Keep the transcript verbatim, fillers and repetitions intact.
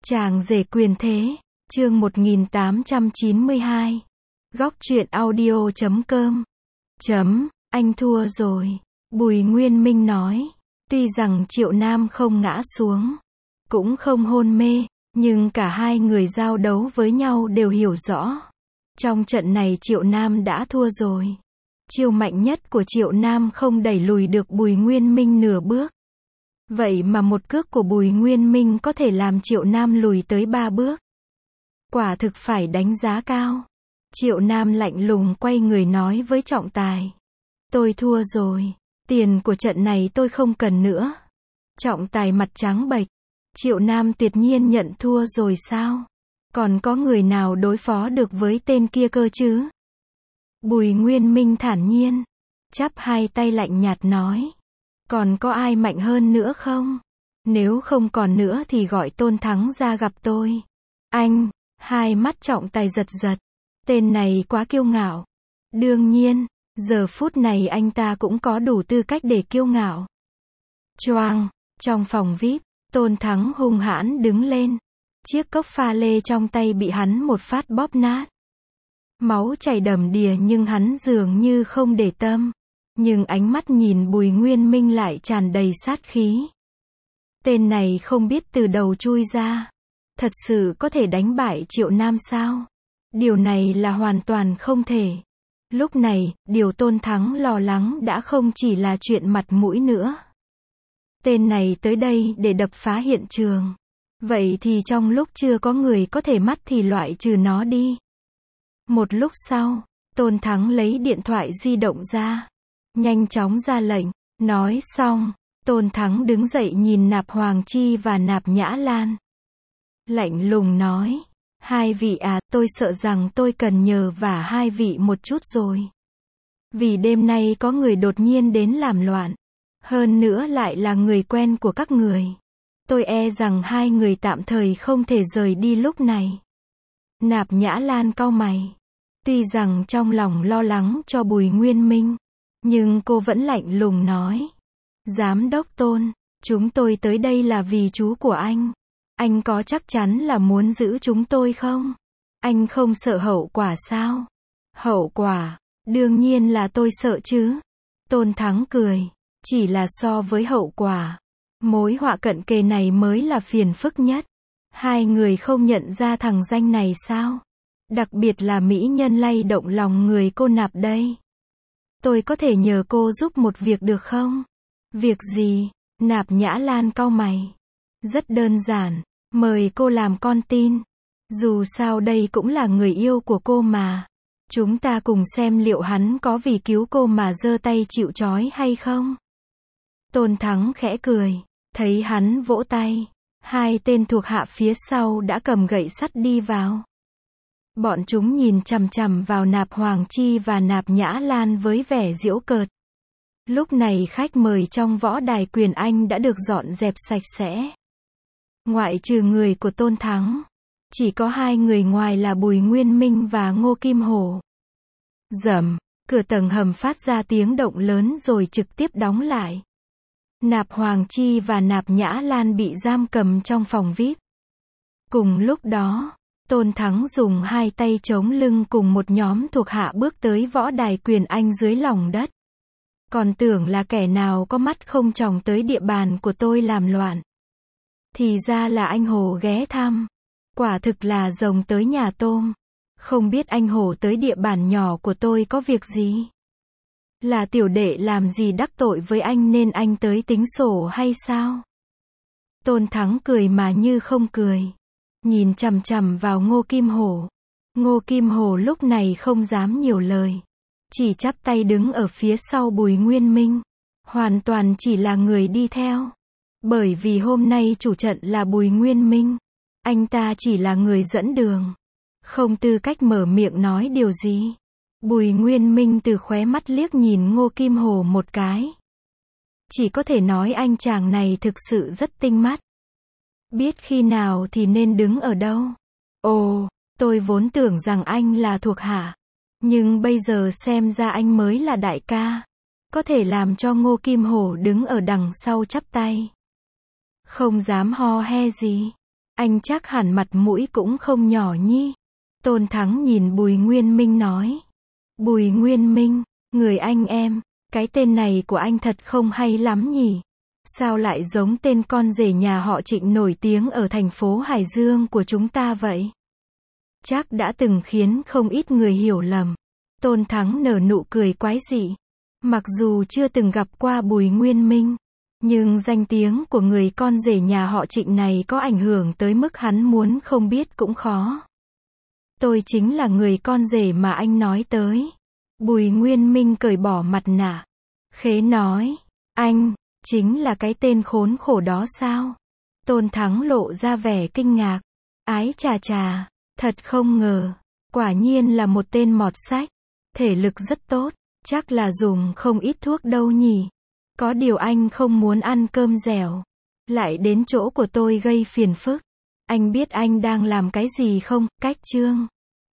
Chàng rể quyền thế, chương một nghìn tám trăm chín mươi hai. Góc truyện audio chấm com. Chấm, anh thua rồi. Bùi Nguyên Minh nói. Tuy rằng Triệu Nam không ngã xuống, cũng không hôn mê, nhưng cả hai người giao đấu với nhau đều hiểu rõ. Trong trận này Triệu Nam đã thua rồi. Chiêu mạnh nhất của Triệu Nam không đẩy lùi được Bùi Nguyên Minh nửa bước. Vậy mà một cước của Bùi Nguyên Minh có thể làm Triệu Nam lùi tới ba bước. Quả thực phải đánh giá cao. Triệu Nam lạnh lùng quay người nói với trọng tài. Tôi thua rồi. Tiền của trận này tôi không cần nữa. Trọng tài mặt trắng bệch. Triệu Nam tuyệt nhiên nhận thua rồi sao? Còn có người nào đối phó được với tên kia cơ chứ? Bùi Nguyên Minh thản nhiên, chắp hai tay lạnh nhạt nói. Còn có ai mạnh hơn nữa không? Nếu không còn nữa thì gọi Tôn Thắng ra gặp tôi. Anh, hai mắt trọng tài giật giật. Tên này quá kiêu ngạo. Đương nhiên, giờ phút này anh ta cũng có đủ tư cách để kiêu ngạo. Choang, trong phòng vi ai pi, Tôn Thắng hung hãn đứng lên. Chiếc cốc pha lê trong tay bị hắn một phát bóp nát. Máu chảy đầm đìa nhưng hắn dường như không để tâm. Nhưng ánh mắt nhìn Bùi Nguyên Minh lại tràn đầy sát khí. Tên này không biết từ đầu chui ra. Thật sự có thể đánh bại Triệu Nam sao? Điều này là hoàn toàn không thể. Lúc này, điều Tôn Thắng lo lắng đã không chỉ là chuyện mặt mũi nữa. Tên này tới đây để đập phá hiện trường. Vậy thì trong lúc chưa có người có thể mắt thì loại trừ nó đi. Một lúc sau, Tôn Thắng lấy điện thoại di động ra. Nhanh chóng ra lệnh. Nói xong, Tôn Thắng đứng dậy nhìn Nạp Hoàng Chi và Nạp Nhã Lan. Lạnh lùng nói. Hai vị à, tôi sợ rằng tôi cần nhờ vả hai vị một chút rồi. Vì đêm nay có người đột nhiên đến làm loạn. Hơn nữa lại là người quen của các người. Tôi e rằng hai người tạm thời không thể rời đi lúc này. Nạp Nhã Lan cau mày. Tuy rằng trong lòng lo lắng cho Bùi Nguyên Minh, nhưng cô vẫn lạnh lùng nói. Giám đốc Tôn, chúng tôi tới đây là vì chú của anh. Anh có chắc chắn là muốn giữ chúng tôi không? Anh không sợ hậu quả sao? Hậu quả, đương nhiên là tôi sợ chứ. Tôn Thắng cười. Chỉ là so với hậu quả, mối họa cận kề này mới là phiền phức nhất. Hai người không nhận ra thằng danh này sao? Đặc biệt là mỹ nhân lay động lòng người cô Nạp đây. Tôi có thể nhờ cô giúp một việc được không? Việc gì? Nạp Nhã Lan cau mày. Rất đơn giản, mời cô làm con tin. Dù sao đây cũng là người yêu của cô mà. Chúng ta cùng xem liệu hắn có vì cứu cô mà giơ tay chịu trói hay không? Tôn Thắng khẽ cười. Thấy hắn vỗ tay, hai tên thuộc hạ phía sau đã cầm gậy sắt đi vào. Bọn chúng nhìn chằm chằm vào Nạp Hoàng Chi và Nạp Nhã Lan với vẻ giễu cợt. Lúc này khách mời trong võ đài Quyền Anh đã được dọn dẹp sạch sẽ. Ngoại trừ người của Tôn Thắng, chỉ có hai người ngoài là Bùi Nguyên Minh và Ngô Kim Hổ. Rầm, cửa tầng hầm phát ra tiếng động lớn rồi trực tiếp đóng lại. Nạp Hoàng Chi và Nạp Nhã Lan bị giam cầm trong phòng vi ai pi. Cùng lúc đó, Tôn Thắng dùng hai tay chống lưng cùng một nhóm thuộc hạ bước tới võ đài Quyền Anh dưới lòng đất. Còn tưởng là kẻ nào có mắt không tròng tới địa bàn của tôi làm loạn. Thì ra là anh Hồ ghé thăm. Quả thực là rồng tới nhà tôm. Không biết anh Hồ tới địa bàn nhỏ của tôi có việc gì? Là tiểu đệ làm gì đắc tội với anh nên anh tới tính sổ hay sao? Tôn Thắng cười mà như không cười. Nhìn chằm chằm vào Ngô Kim Hổ. Ngô Kim Hổ lúc này không dám nhiều lời. Chỉ chắp tay đứng ở phía sau Bùi Nguyên Minh. Hoàn toàn chỉ là người đi theo. Bởi vì hôm nay chủ trận là Bùi Nguyên Minh. Anh ta chỉ là người dẫn đường. Không tư cách mở miệng nói điều gì. Bùi Nguyên Minh từ khóe mắt liếc nhìn Ngô Kim Hổ một cái. Chỉ có thể nói anh chàng này thực sự rất tinh mắt. Biết khi nào thì nên đứng ở đâu. Ồ, tôi vốn tưởng rằng anh là thuộc hạ. Nhưng bây giờ xem ra anh mới là đại ca. Có thể làm cho Ngô Kim Hổ đứng ở đằng sau chắp tay. Không dám ho he gì. Anh chắc hẳn mặt mũi cũng không nhỏ nhi. Tôn Thắng nhìn Bùi Nguyên Minh nói. Bùi Nguyên Minh, người anh em, cái tên này của anh thật không hay lắm nhỉ. Sao lại giống tên con rể nhà họ Trịnh nổi tiếng ở thành phố Hải Dương của chúng ta vậy? Chắc đã từng khiến không ít người hiểu lầm. Tôn Thắng nở nụ cười quái dị. Mặc dù chưa từng gặp qua Bùi Nguyên Minh, nhưng danh tiếng của người con rể nhà họ Trịnh này có ảnh hưởng tới mức hắn muốn không biết cũng khó. Tôi chính là người con rể mà anh nói tới. Bùi Nguyên Minh cởi bỏ mặt nạ. Khế nói, anh, chính là cái tên khốn khổ đó sao? Tôn Thắng lộ ra vẻ kinh ngạc. Ái chà chà, thật không ngờ, quả nhiên là một tên mọt sách. Thể lực rất tốt, chắc là dùng không ít thuốc đâu nhỉ. Có điều anh không muốn ăn cơm dẻo, lại đến chỗ của tôi gây phiền phức. Anh biết anh đang làm cái gì không? Cách Trương